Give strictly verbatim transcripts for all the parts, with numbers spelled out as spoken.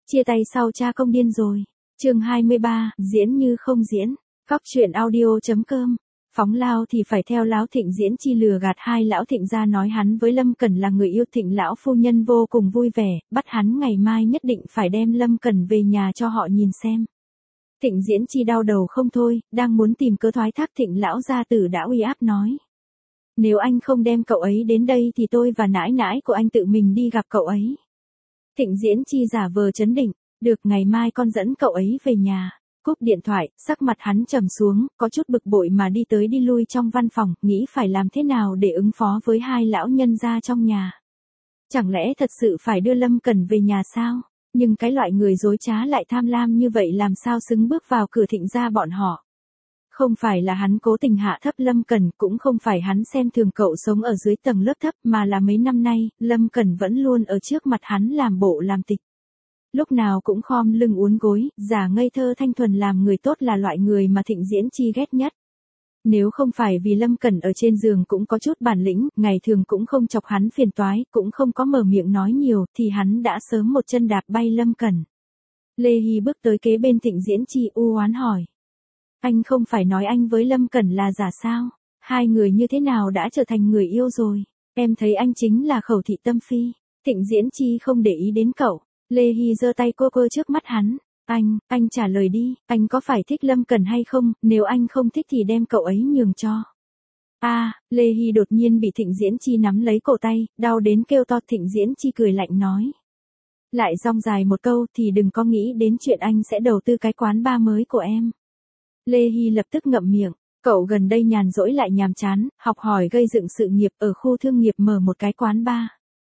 Chia tay sau cha công điên rồi. Chương hai mươi ba, diễn như không diễn. Góc truyện audio chấm com. Phóng lao thì phải theo lão Thịnh diễn chi lừa gạt hai lão Thịnh ra nói hắn với Lâm Cẩn là người yêu Thịnh lão phu nhân vô cùng vui vẻ, bắt hắn ngày mai nhất định phải đem Lâm Cẩn về nhà cho họ nhìn xem. Thịnh diễn chi đau đầu không thôi, đang muốn tìm cớ thoái thác Thịnh lão gia tử đã uy áp nói. Nếu anh không đem cậu ấy đến đây thì tôi và nãi nãi của anh tự mình đi gặp cậu ấy. Thịnh diễn chi giả vờ chấn định, được ngày mai con dẫn cậu ấy về nhà. Cúp điện thoại, sắc mặt hắn trầm xuống, có chút bực bội mà đi tới đi lui trong văn phòng, nghĩ phải làm thế nào để ứng phó với hai lão nhân gia trong nhà. Chẳng lẽ thật sự phải đưa Lâm Cẩn về nhà sao? Nhưng cái loại người dối trá lại tham lam như vậy làm sao xứng bước vào cửa Thịnh gia bọn họ. Không phải là hắn cố tình hạ thấp Lâm Cẩn, cũng không phải hắn xem thường cậu sống ở dưới tầng lớp thấp, mà là mấy năm nay, Lâm Cẩn vẫn luôn ở trước mặt hắn làm bộ làm tịch. Lúc nào cũng khom lưng uốn gối, giả ngây thơ thanh thuần làm người tốt là loại người mà Thịnh diễn chi ghét nhất. Nếu không phải vì Lâm Cẩn ở trên giường cũng có chút bản lĩnh, ngày thường cũng không chọc hắn phiền toái, cũng không có mở miệng nói nhiều, thì hắn đã sớm một chân đạp bay Lâm Cẩn. Lê Hy bước tới kế bên Thịnh diễn chi u oán hỏi. Anh không phải nói anh với Lâm Cẩn là giả sao? Hai người như thế nào đã trở thành người yêu rồi? Em thấy anh chính là khẩu thị tâm phi. Thịnh diễn chi không để ý đến cậu. Lê Hy giơ tay cô cô trước mắt hắn. Anh, anh trả lời đi, anh có phải thích Lâm Cẩn hay không? Nếu anh không thích thì đem cậu ấy nhường cho. A, à, Lê Hy đột nhiên bị Thịnh diễn chi nắm lấy cổ tay, đau đến kêu to. Thịnh diễn chi cười lạnh nói. Lại rong dài một câu thì đừng có nghĩ đến chuyện anh sẽ đầu tư cái quán bar mới của em. Lê Hy lập tức ngậm miệng, cậu gần đây nhàn rỗi lại nhàm chán, học hỏi gây dựng sự nghiệp ở khu thương nghiệp mở một cái quán bar.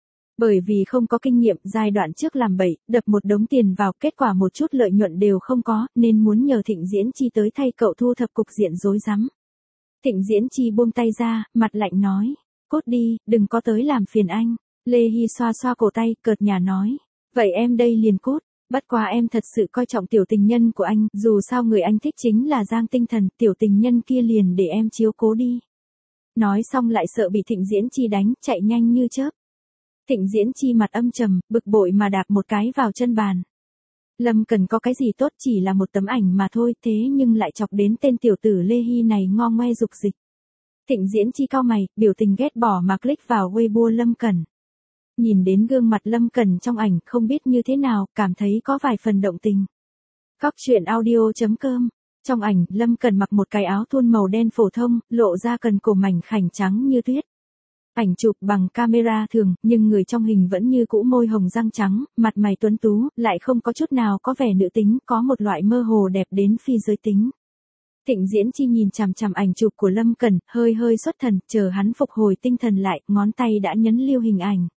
Bởi vì không có kinh nghiệm giai đoạn trước làm bậy, đập một đống tiền vào, kết quả một chút lợi nhuận đều không có, nên muốn nhờ Thịnh diễn chi tới thay cậu thu thập cục diện rối rắm. Thịnh diễn chi buông tay ra, mặt lạnh nói, cút đi, đừng có tới làm phiền anh. Lê Hy xoa xoa cổ tay, cợt nhả nói, vậy em đây liền cút. Bất quá em thật sự coi trọng tiểu tình nhân của anh, dù sao người anh thích chính là Giang Tinh Thần, tiểu tình nhân kia liền để em chiếu cố đi. Nói xong lại sợ bị Thịnh diễn chi đánh, chạy nhanh như chớp. Thịnh diễn chi mặt âm trầm, bực bội mà đạp một cái vào chân bàn. Lâm Cẩn có cái gì tốt, chỉ là một tấm ảnh mà thôi, thế nhưng lại chọc đến tên tiểu tử Lê Hy này ngo ngoe dục dịch. Thịnh diễn chi cau mày, biểu tình ghét bỏ mà click vào Weibo Lâm Cẩn. Nhìn đến gương mặt Lâm Cẩn trong ảnh không biết như thế nào, cảm thấy có vài phần động tình. Góc truyện audio chấm com. Trong ảnh, Lâm Cẩn mặc một cái áo thun màu đen phổ thông, lộ ra cần cổ mảnh khảnh trắng như tuyết. Ảnh chụp bằng camera thường, nhưng người trong hình vẫn như cũ môi hồng răng trắng, mặt mày tuấn tú, lại không có chút nào có vẻ nữ tính, có một loại mơ hồ đẹp đến phi giới tính. Thịnh diễn chi nhìn chằm chằm ảnh chụp của Lâm Cẩn, hơi hơi xuất thần, chờ hắn phục hồi tinh thần lại, ngón tay đã nhấn lưu hình ảnh.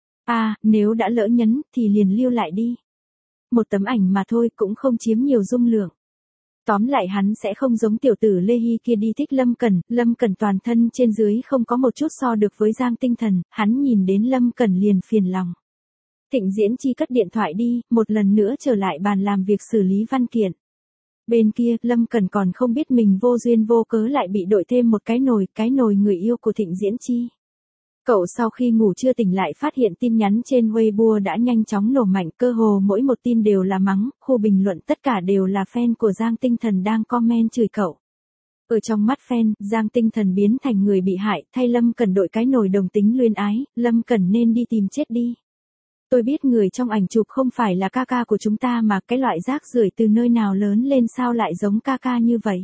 À, nếu đã lỡ nhấn, thì liền lưu lại đi. Một tấm ảnh mà thôi cũng không chiếm nhiều dung lượng. Tóm lại hắn sẽ không giống tiểu tử Lê Hy kia đi thích Lâm Cẩn, Lâm Cẩn toàn thân trên dưới không có một chút so được với Giang Tinh Thần, hắn nhìn đến Lâm Cẩn liền phiền lòng. Thịnh diễn chi cất điện thoại đi, một lần nữa trở lại bàn làm việc xử lý văn kiện. Bên kia, Lâm Cẩn còn không biết mình vô duyên vô cớ lại bị đội thêm một cái nồi, cái nồi người yêu của Thịnh diễn chi. Cậu sau khi ngủ chưa tỉnh lại phát hiện tin nhắn trên Weibo đã nhanh chóng nổ mạnh, cơ hồ mỗi một tin đều là mắng, khu bình luận tất cả đều là fan của Giang Tinh Thần đang comment chửi cậu. Ở trong mắt fan, Giang Tinh Thần biến thành người bị hại, thay Lâm Cẩn đội cái nồi đồng tính luyến ái, Lâm Cẩn nên đi tìm chết đi. Tôi biết người trong ảnh chụp không phải là ca ca của chúng ta mà cái loại rác rưởi từ nơi nào lớn lên sao lại giống ca ca như vậy.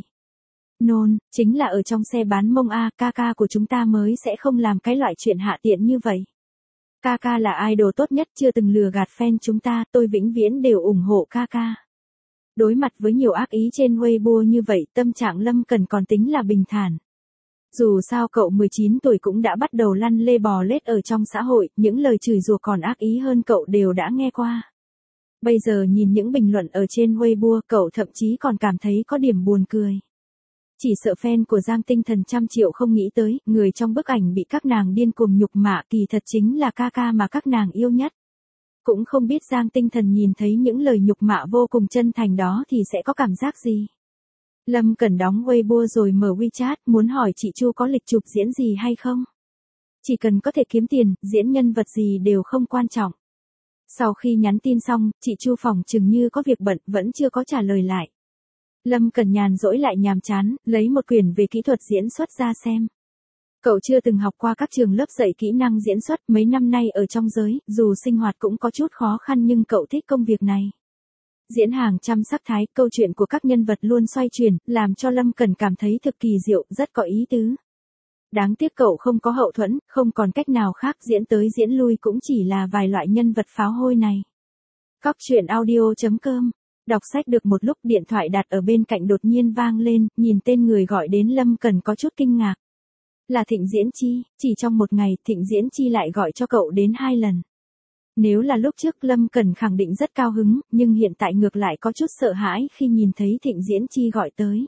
Nôn, chính là ở trong xe bán mông A, ca ca của chúng ta mới sẽ không làm cái loại chuyện hạ tiện như vậy. Ca ca là idol tốt nhất chưa từng lừa gạt fan chúng ta, tôi vĩnh viễn đều ủng hộ ca ca. Đối mặt với nhiều ác ý trên Weibo như vậy, tâm trạng Lâm Cẩn còn tính là bình thản. Dù sao cậu mười chín tuổi cũng đã bắt đầu lăn lê bò lết ở trong xã hội, những lời chửi rủa còn ác ý hơn cậu đều đã nghe qua. Bây giờ nhìn những bình luận ở trên Weibo, cậu thậm chí còn cảm thấy có điểm buồn cười. Chỉ sợ fan của Giang Tinh Thần trăm triệu không nghĩ tới, người trong bức ảnh bị các nàng điên cuồng nhục mạ kỳ thật chính là ca ca mà các nàng yêu nhất. Cũng không biết Giang Tinh Thần nhìn thấy những lời nhục mạ vô cùng chân thành đó thì sẽ có cảm giác gì. Lâm Cẩn đóng Weibo rồi mở WeChat, muốn hỏi chị Chu có lịch chụp diễn gì hay không. Chỉ cần có thể kiếm tiền, diễn nhân vật gì đều không quan trọng. Sau khi nhắn tin xong, chị Chu phòng chừng như có việc bận, vẫn chưa có trả lời lại. Lâm Cẩn nhàn rỗi lại nhàm chán, lấy một quyển về kỹ thuật diễn xuất ra xem. Cậu chưa từng học qua các trường lớp dạy kỹ năng diễn xuất, mấy năm nay ở trong giới, dù sinh hoạt cũng có chút khó khăn nhưng cậu thích công việc này. Diễn hàng trăm sắc thái, câu chuyện của các nhân vật luôn xoay chuyển, làm cho Lâm Cẩn cảm thấy thực kỳ diệu, rất có ý tứ. Đáng tiếc cậu không có hậu thuẫn, không còn cách nào khác, diễn tới diễn lui cũng chỉ là vài loại nhân vật pháo hôi này. Cóc truyện audio chấm com. Đọc sách được một lúc, điện thoại đặt ở bên cạnh đột nhiên vang lên, nhìn tên người gọi đến Lâm Cẩn có chút kinh ngạc. Là Thịnh Diễn Chi, chỉ trong một ngày Thịnh Diễn Chi lại gọi cho cậu đến hai lần. Nếu là lúc trước Lâm Cẩn khẳng định rất cao hứng, nhưng hiện tại ngược lại có chút sợ hãi khi nhìn thấy Thịnh Diễn Chi gọi tới.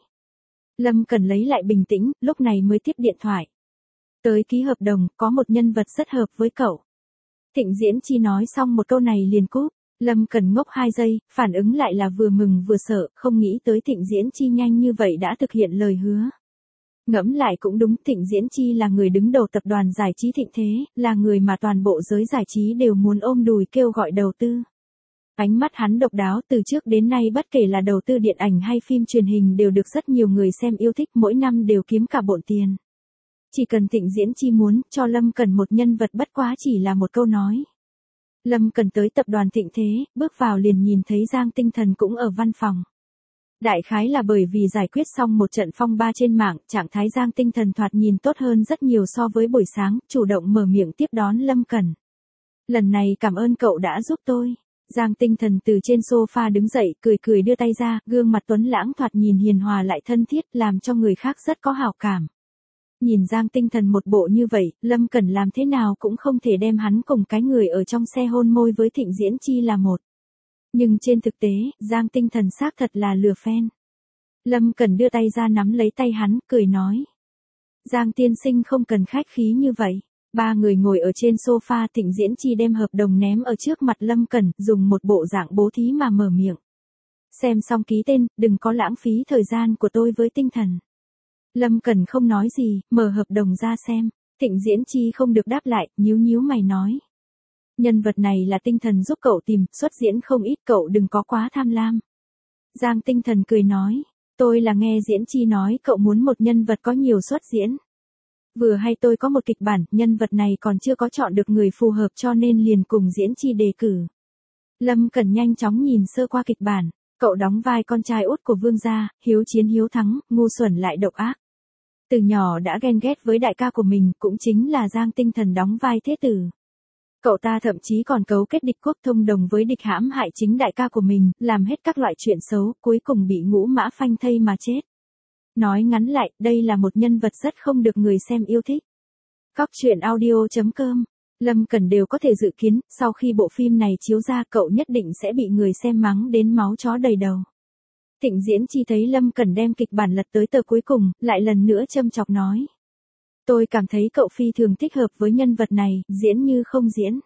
Lâm Cẩn lấy lại bình tĩnh, lúc này mới tiếp điện thoại. Tới ký hợp đồng, có một nhân vật rất hợp với cậu. Thịnh Diễn Chi nói xong một câu này liền cúp. Lâm Cẩn ngốc hai giây, phản ứng lại là vừa mừng vừa sợ, không nghĩ tới Thịnh Diễn Chi nhanh như vậy đã thực hiện lời hứa. Ngẫm lại cũng đúng, Thịnh Diễn Chi là người đứng đầu tập đoàn giải trí Thịnh Thế, là người mà toàn bộ giới giải trí đều muốn ôm đùi kêu gọi đầu tư. Ánh mắt hắn độc đáo, từ trước đến nay bất kể là đầu tư điện ảnh hay phim truyền hình đều được rất nhiều người xem yêu thích, mỗi năm đều kiếm cả bộn tiền. Chỉ cần Thịnh Diễn Chi muốn cho Lâm Cẩn một nhân vật bất quá chỉ là một câu nói. Lâm Cẩn tới tập đoàn Thịnh Thế, bước vào liền nhìn thấy Giang Tinh Thần cũng ở văn phòng. Đại khái là bởi vì giải quyết xong một trận phong ba trên mạng, trạng thái Giang Tinh Thần thoạt nhìn tốt hơn rất nhiều so với buổi sáng, chủ động mở miệng tiếp đón Lâm Cẩn. Lần này cảm ơn cậu đã giúp tôi. Giang Tinh Thần từ trên sofa đứng dậy, cười cười đưa tay ra, gương mặt tuấn lãng thoạt nhìn hiền hòa lại thân thiết, làm cho người khác rất có hảo cảm. Nhìn Giang Tinh Thần một bộ như vậy, Lâm Cẩn làm thế nào cũng không thể đem hắn cùng cái người ở trong xe hôn môi với Thịnh Diễn Chi là một. Nhưng trên thực tế, Giang Tinh Thần xác thật là lừa phen. Lâm Cẩn đưa tay ra nắm lấy tay hắn, cười nói. Giang tiên sinh không cần khách khí như vậy. Ba người ngồi ở trên sofa, Thịnh Diễn Chi đem hợp đồng ném ở trước mặt Lâm Cẩn, dùng một bộ dạng bố thí mà mở miệng. Xem xong ký tên, đừng có lãng phí thời gian của tôi với Tinh Thần. Lâm Cẩn không nói gì, mở hợp đồng ra xem. Thịnh Diễn Chi không được đáp lại, nhíu nhíu mày nói. Nhân vật này là Tinh Thần giúp cậu tìm, xuất diễn không ít, cậu đừng có quá tham lam. Giang Tinh Thần cười nói. Tôi là nghe Diễn Chi nói cậu muốn một nhân vật có nhiều xuất diễn. Vừa hay tôi có một kịch bản, nhân vật này còn chưa có chọn được người phù hợp cho nên liền cùng Diễn Chi đề cử. Lâm Cẩn nhanh chóng nhìn sơ qua kịch bản. Cậu đóng vai con trai út của vương gia, hiếu chiến hiếu thắng, ngu xuẩn lại độc ác. Từ nhỏ đã ghen ghét với đại ca của mình, cũng chính là Giang Tinh Thần đóng vai thế tử. Cậu ta thậm chí còn cấu kết địch quốc thông đồng với địch hãm hại chính đại ca của mình, làm hết các loại chuyện xấu, cuối cùng bị ngũ mã phanh thây mà chết. Nói ngắn lại, đây là một nhân vật rất không được người xem yêu thích. Cóc truyện audio chấm com. Lâm Cẩn đều có thể dự kiến, sau khi bộ phim này chiếu ra cậu nhất định sẽ bị người xem mắng đến máu chó đầy đầu. Thịnh Diễn Chi thấy Lâm Cẩn đem kịch bản lật tới tờ cuối cùng, lại lần nữa châm chọc nói. Tôi cảm thấy cậu phi thường thích hợp với nhân vật này, diễn như không diễn.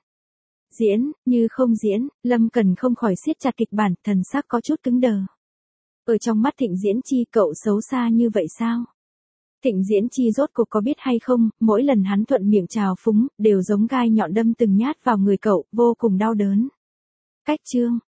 Diễn, như không diễn, Lâm Cẩn không khỏi siết chặt kịch bản, thần sắc có chút cứng đờ. Ở trong mắt Thịnh Diễn Chi cậu xấu xa như vậy sao? Thịnh Diễn Chi rốt cuộc có biết hay không, mỗi lần hắn thuận miệng chào phúng, đều giống gai nhọn đâm từng nhát vào người cậu, vô cùng đau đớn. Cách chương.